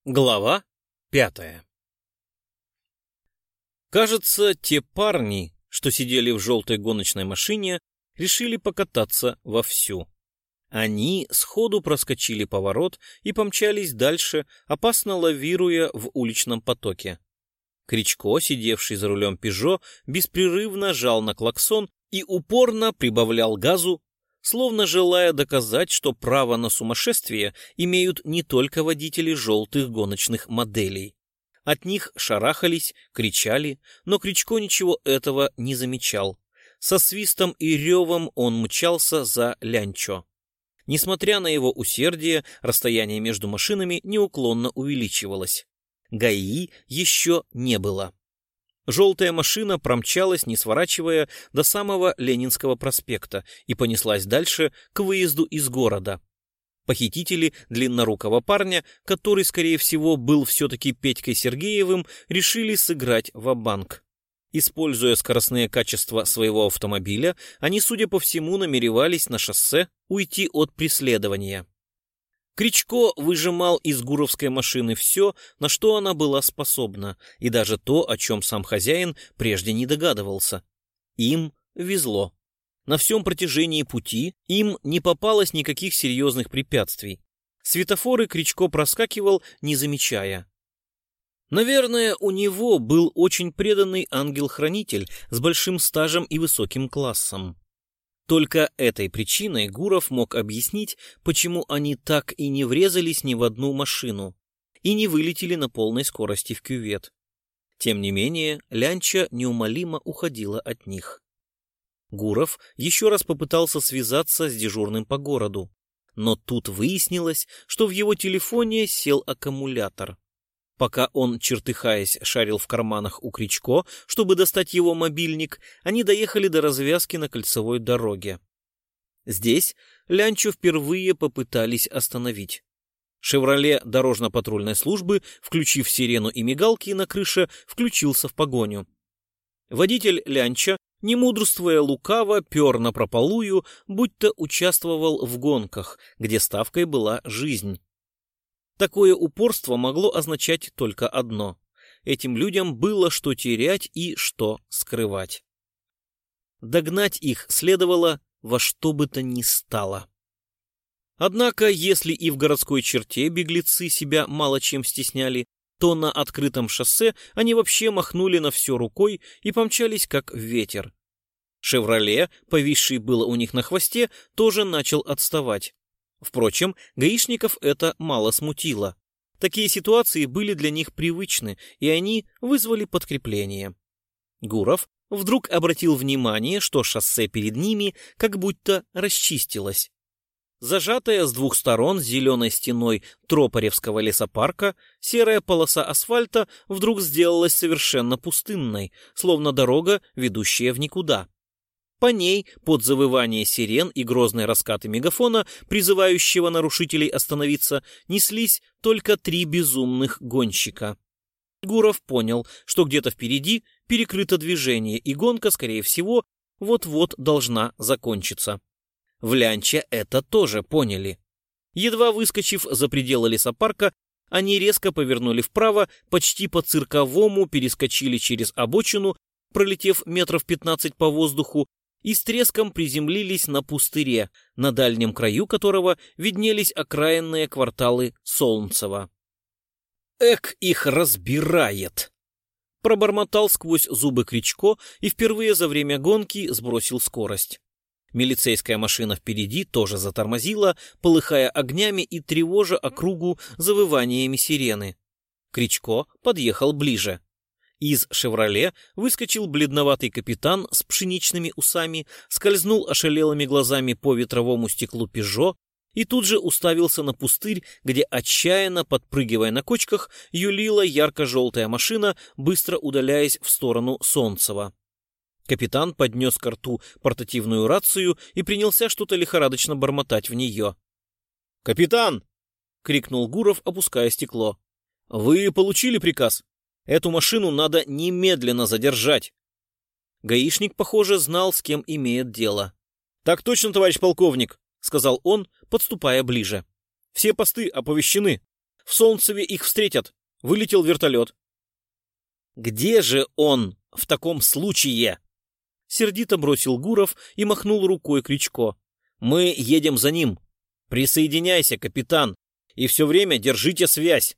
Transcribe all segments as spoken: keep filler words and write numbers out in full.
Глава пятая. Кажется, те парни, что сидели в желтой гоночной машине, решили покататься вовсю. Они сходу проскочили поворот и помчались дальше, опасно лавируя в уличном потоке. Кричко, сидевший за рулем «Пежо», беспрерывно жал на клаксон и упорно прибавлял газу, словно желая доказать, что право на сумасшествие имеют не только водители желтых гоночных моделей. От них шарахались, кричали, но Кричко ничего этого не замечал. Со свистом и ревом он мчался за Лянчо. Несмотря на его усердие, расстояние между машинами неуклонно увеличивалось. ГАИ еще не было. Желтая машина промчалась, не сворачивая, до самого Ленинского проспекта и понеслась дальше к выезду из города. Похитители длиннорукого парня, который, скорее всего, был все-таки Петькой Сергеевым, решили сыграть ва-банк. Используя скоростные качества своего автомобиля, они, судя по всему, намеревались на шоссе уйти от преследования. Кричко выжимал из гуровской машины все, на что она была способна, и даже то, о чем сам хозяин прежде не догадывался. Им везло. На всем протяжении пути им не попалось никаких серьезных препятствий. Светофоры Кричко проскакивал, не замечая. Наверное, у него был очень преданный ангел-хранитель с большим стажем и высоким классом. Только этой причиной Гуров мог объяснить, почему они так и не врезались ни в одну машину и не вылетели на полной скорости в кювет. Тем не менее, Лянча неумолимо уходила от них. Гуров еще раз попытался связаться с дежурным по городу, но тут выяснилось, что в его телефоне сел аккумулятор. Пока он, чертыхаясь, шарил в карманах у Кричко, чтобы достать его мобильник, они доехали до развязки на кольцевой дороге. Здесь Лянчу впервые попытались остановить. «Шевроле» дорожно-патрульной службы, включив сирену и мигалки на крыше, включился в погоню. Водитель Лянча, не мудрствуя лукаво, пер напропалую, будто участвовал в гонках, где ставкой была жизнь. Такое упорство могло означать только одно. Этим людям было что терять и что скрывать. Догнать их следовало во что бы то ни стало. Однако, если и в городской черте беглецы себя мало чем стесняли, то на открытом шоссе они вообще махнули на все рукой и помчались как ветер. «Шевроле», повисший было у них на хвосте, тоже начал отставать. Впрочем, гаишников это мало смутило. Такие ситуации были для них привычны, и они вызвали подкрепление. Гуров вдруг обратил внимание, что шоссе перед ними как будто расчистилось. Зажатая с двух сторон зеленой стеной Тропаревского лесопарка, серая полоса асфальта вдруг сделалась совершенно пустынной, словно дорога, ведущая в никуда. По ней, под завывание сирен и грозные раскаты мегафона, призывающего нарушителей остановиться, неслись только три безумных гонщика. Гуров понял, что где-то впереди перекрыто движение, и гонка, скорее всего, вот-вот должна закончиться. В Лянче это тоже поняли. Едва выскочив за пределы лесопарка, они резко повернули вправо, почти по-цирковому перескочили через обочину, пролетев метров пятнадцать по воздуху, и с треском приземлились на пустыре, на дальнем краю которого виднелись окраинные кварталы Солнцева. «Эк, их разбирает!» Пробормотал сквозь зубы Кричко и впервые за время гонки сбросил скорость. Милицейская машина впереди тоже затормозила, полыхая огнями и тревожа округу завываниями сирены. Кричко подъехал ближе. Из «Шевроле» выскочил бледноватый капитан с пшеничными усами, скользнул ошалелыми глазами по ветровому стеклу «Пежо» и тут же уставился на пустырь, где, отчаянно подпрыгивая на кочках, юлила ярко-желтая машина, быстро удаляясь в сторону Солнцева. Капитан поднес ко рту портативную рацию и принялся что-то лихорадочно бормотать в нее. «Капитан!» — крикнул Гуров, опуская стекло. «Вы получили приказ? Эту машину надо немедленно задержать». Гаишник, похоже, знал, с кем имеет дело. «Так точно, товарищ полковник», — сказал он, подступая ближе. «Все посты оповещены. В Солнцеве их встретят. Вылетел вертолет. Где же он в таком случае? Сердито бросил Гуров и махнул рукой Кричко. Мы едем за ним. Присоединяйся, капитан, и все время держите связь.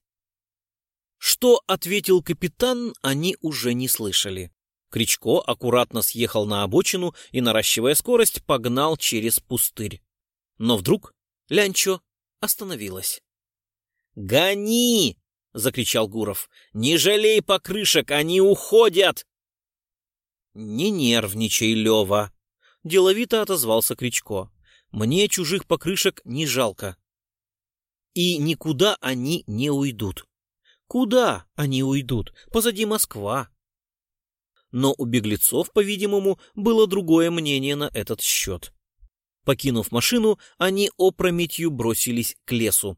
Что ответил капитан, они уже не слышали. Кричко аккуратно съехал на обочину и, наращивая скорость, погнал через пустырь. Но вдруг Лянчо остановилась. «Гони!» — закричал Гуров. «Не жалей покрышек, они уходят!» «Не нервничай, Лева!» — деловито отозвался Кричко. «Мне чужих покрышек не жалко. И никуда они не уйдут. Куда они уйдут? Позади Москва». Но у беглецов, по-видимому, было другое мнение на этот счет. Покинув машину, они опрометью бросились к лесу.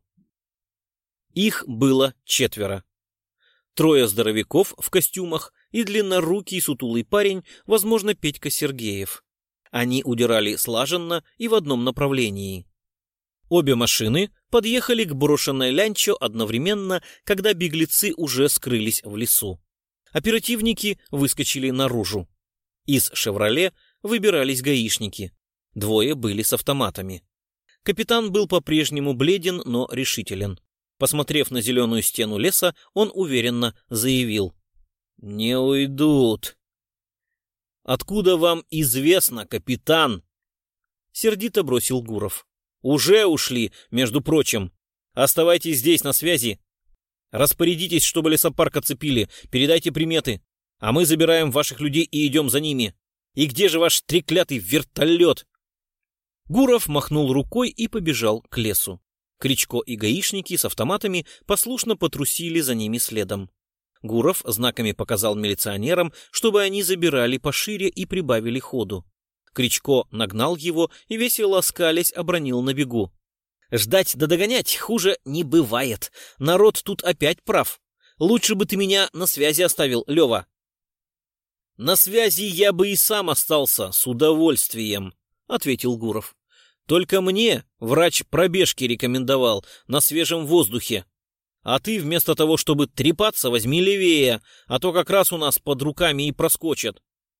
Их было четверо. Трое здоровяков в костюмах и длиннорукий сутулый парень, возможно, Петька Сергеев. Они удирали слаженно и в одном направлении. Обе машины подъехали к брошенной Лянчо одновременно, когда беглецы уже скрылись в лесу. Оперативники выскочили наружу. Из «Шевроле» выбирались гаишники. Двое были с автоматами. Капитан был по-прежнему бледен, но решителен. Посмотрев на зеленую стену леса, он уверенно заявил: «Не уйдут». «Откуда вам известно, капитан?» Сердито бросил Гуров. «Уже ушли, между прочим. Оставайтесь здесь на связи. Распорядитесь, чтобы лесопарк оцепили, передайте приметы, а мы забираем ваших людей и идем за ними. И где же ваш треклятый вертолет?» Гуров махнул рукой и побежал к лесу. Кричко и гаишники с автоматами послушно потрусили за ними следом. Гуров знаками показал милиционерам, чтобы они забирали пошире и прибавили ходу. Кричко нагнал его и, весело скалясь, обронил на бегу: «Ждать да догонять хуже не бывает. Народ тут опять прав. Лучше бы ты меня на связи оставил, Лева». «На связи я бы и сам остался, с удовольствием», — ответил Гуров. «Только мне врач пробежки рекомендовал на свежем воздухе. А ты вместо того, чтобы трепаться, возьми левее, а то как раз у нас под руками и проскочат».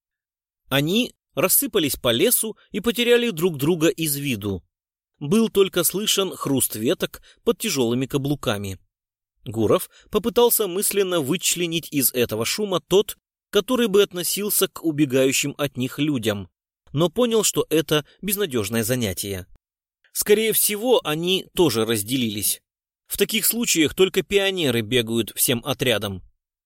Они рассыпались по лесу и потеряли друг друга из виду. Был только слышен хруст веток под тяжелыми каблуками. Гуров попытался мысленно вычленить из этого шума тот, который бы относился к убегающим от них людям, но понял, что это безнадежное занятие. Скорее всего, они тоже разделились. В таких случаях только пионеры бегают всем отрядом.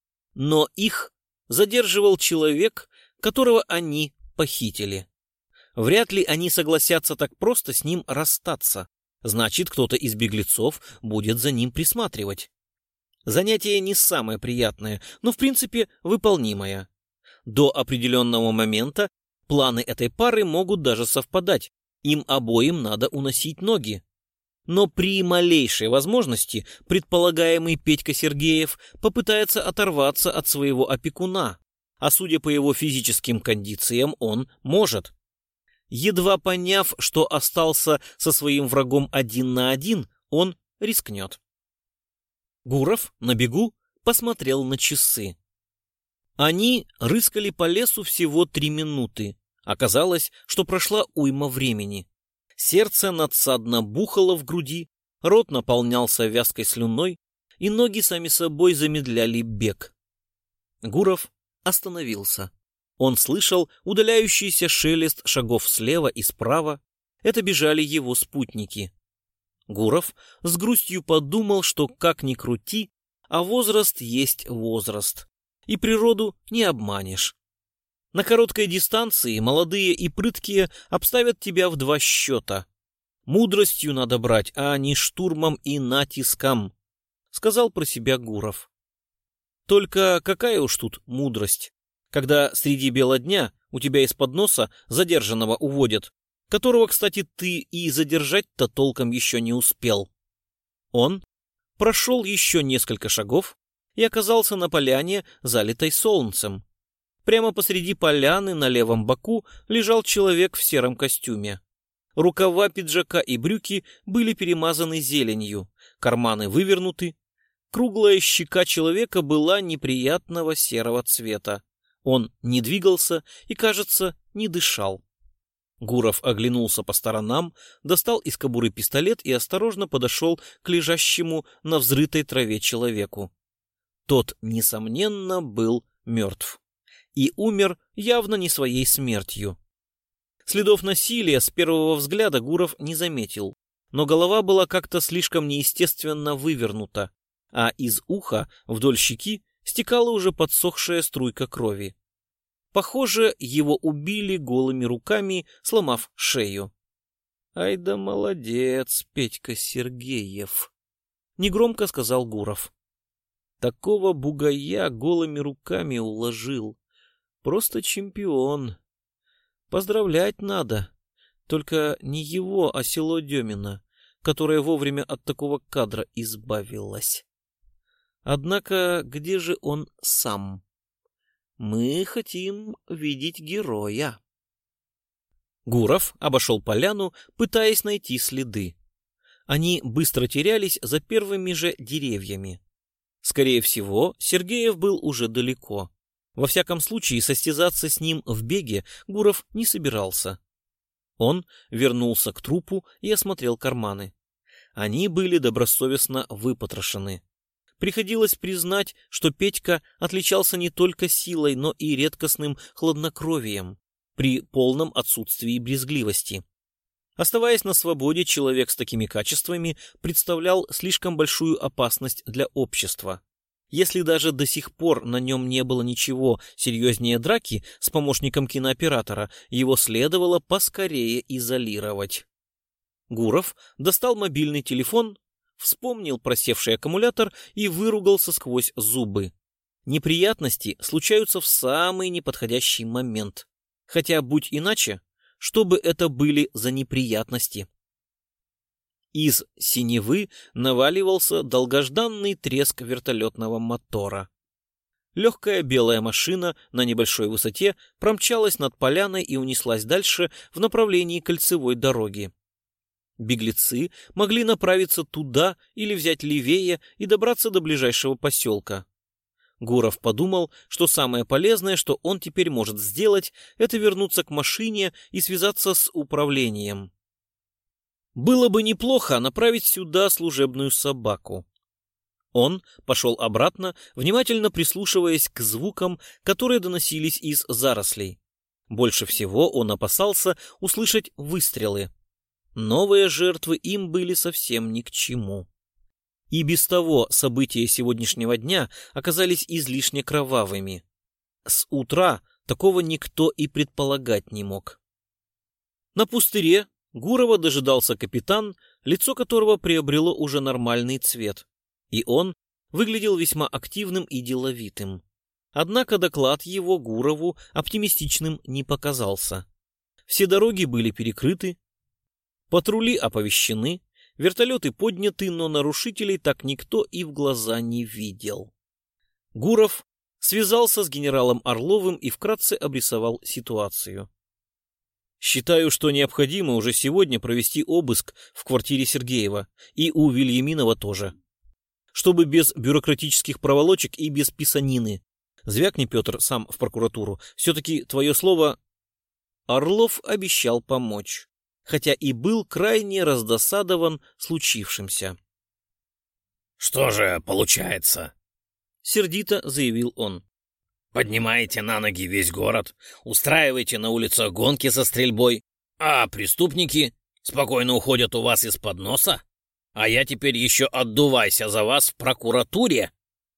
Но их задерживал человек, которого они похитили. Вряд ли они согласятся так просто с ним расстаться. Значит, кто-то из беглецов будет за ним присматривать. Занятие не самое приятное, но в принципе выполнимое. До определенного момента планы этой пары могут даже совпадать. Им обоим надо уносить ноги. Но при малейшей возможности предполагаемый Петька Сергеев попытается оторваться от своего опекуна, а судя по его физическим кондициям, он может. Едва поняв, что остался со своим врагом один на один, он рискнет. Гуров на бегу посмотрел на часы. Они рыскали по лесу всего три минуты. Оказалось, что прошла уйма времени. Сердце надсадно бухало в груди, рот наполнялся вязкой слюной, и ноги сами собой замедляли бег. Гуров остановился. Он слышал удаляющийся шелест шагов слева и справа. Это бежали его спутники. Гуров с грустью подумал, что как ни крути, а возраст есть возраст, и природу не обманешь. На короткой дистанции молодые и прыткие обставят тебя в два счета. Мудростью надо брать, а не штурмом и натиском, — сказал про себя Гуров. Только какая уж тут мудрость, когда среди бела дня у тебя из-под носа задержанного уводят, которого, кстати, ты и задержать-то толком еще не успел. Он прошел еще несколько шагов и оказался на поляне, залитой солнцем. Прямо посреди поляны на левом боку лежал человек в сером костюме. Рукава пиджака и брюки были перемазаны зеленью, карманы вывернуты, Круглая щека человека была неприятного серого цвета. Он не двигался и, кажется, не дышал. Гуров оглянулся по сторонам, достал из кобуры пистолет и осторожно подошел к лежащему на взрытой траве человеку. Тот, несомненно, был мертв. И умер явно не своей смертью. Следов насилия с первого взгляда Гуров не заметил, но голова была как-то слишком неестественно вывернута, а из уха вдоль щеки стекала уже подсохшая струйка крови. Похоже, его убили голыми руками, сломав шею. «Ай да молодец, Петька Сергеев!» — негромко сказал Гуров. «Такого бугая голыми руками уложил. Просто чемпион. Поздравлять надо. Только не его, а село Демино, которое вовремя от такого кадра избавилось. Однако где же он сам? Мы хотим видеть героя». Гуров обошел поляну, пытаясь найти следы. Они быстро терялись за первыми же деревьями. Скорее всего, Сергеев был уже далеко. Во всяком случае, состязаться с ним в беге Гуров не собирался. Он вернулся к трупу и осмотрел карманы. Они были добросовестно выпотрошены. Приходилось признать, что Петька отличался не только силой, но и редкостным хладнокровием при полном отсутствии брезгливости. Оставаясь на свободе, человек с такими качествами представлял слишком большую опасность для общества. Если даже до сих пор на нем не было ничего серьезнее драки с помощником кинооператора, его следовало поскорее изолировать. Гуров достал мобильный телефон, вспомнил просевший аккумулятор и выругался сквозь зубы. Неприятности случаются в самый неподходящий момент. Хотя, будь иначе, что бы это были за неприятности? Из синевы наваливался долгожданный треск вертолетного мотора. Легкая белая машина на небольшой высоте промчалась над поляной и унеслась дальше в направлении кольцевой дороги. Беглецы могли направиться туда или взять левее и добраться до ближайшего поселка. Гуров подумал, что самое полезное, что он теперь может сделать, это вернуться к машине и связаться с управлением. Было бы неплохо направить сюда служебную собаку. Он пошел обратно, внимательно прислушиваясь к звукам, которые доносились из зарослей. Больше всего он опасался услышать выстрелы. Новые жертвы им были совсем ни к чему. И без того события сегодняшнего дня оказались излишне кровавыми. С утра такого никто и предполагать не мог. На пустыре Гурова дожидался капитан, лицо которого приобрело уже нормальный цвет, и он выглядел весьма активным и деловитым. Однако доклад его Гурову оптимистичным не показался. Все дороги были перекрыты, патрули оповещены, вертолеты подняты, но нарушителей так никто и в глаза не видел. Гуров связался с генералом Орловым и вкратце обрисовал ситуацию. «Считаю, что необходимо уже сегодня провести обыск в квартире Сергеева и у Вильяминова тоже. Чтобы без бюрократических проволочек и без писанины. Звякни, Петр, сам в прокуратуру. Все-таки твое слово...» Орлов обещал помочь, хотя и был крайне раздосадован случившимся. «Что же получается?» — сердито заявил он. «Поднимаете на ноги весь город, устраиваете на улицах гонки со стрельбой, а преступники спокойно уходят у вас из-под носа? А я теперь еще отдувайся за вас в прокуратуре?»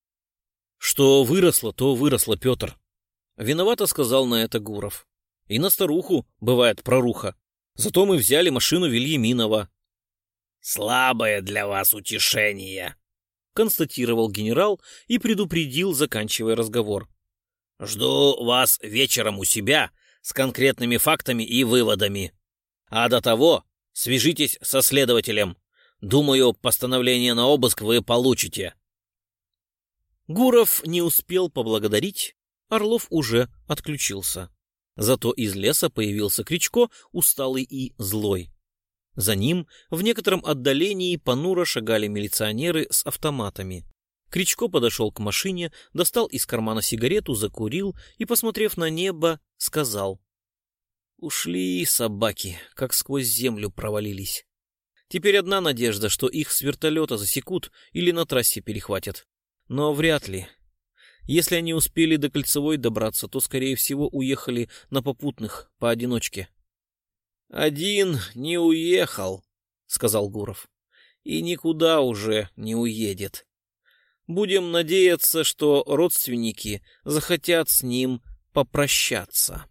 «Что выросло, то выросло, Петр», — виновато сказал на это Гуров. «И на старуху бывает проруха. Зато мы взяли машину Вильяминова». «Слабое для вас утешение», — констатировал генерал и предупредил, заканчивая разговор. «Жду вас вечером у себя с конкретными фактами и выводами. А до того свяжитесь со следователем. Думаю, постановление на обыск вы получите». Гуров не успел поблагодарить, Орлов уже отключился. Зато из леса появился Кричко, усталый и злой. За ним в некотором отдалении понуро шагали милиционеры с автоматами. Кричко подошел к машине, достал из кармана сигарету, закурил и, посмотрев на небо, сказал: «Ушли собаки, как сквозь землю провалились. Теперь одна надежда, что их с вертолета засекут или на трассе перехватят. Но вряд ли. Если они успели до Кольцевой добраться, то, скорее всего, уехали на попутных, поодиночке». «Один не уехал», — сказал Гуров, — «и никуда уже не уедет. Будем надеяться, что родственники захотят с ним попрощаться».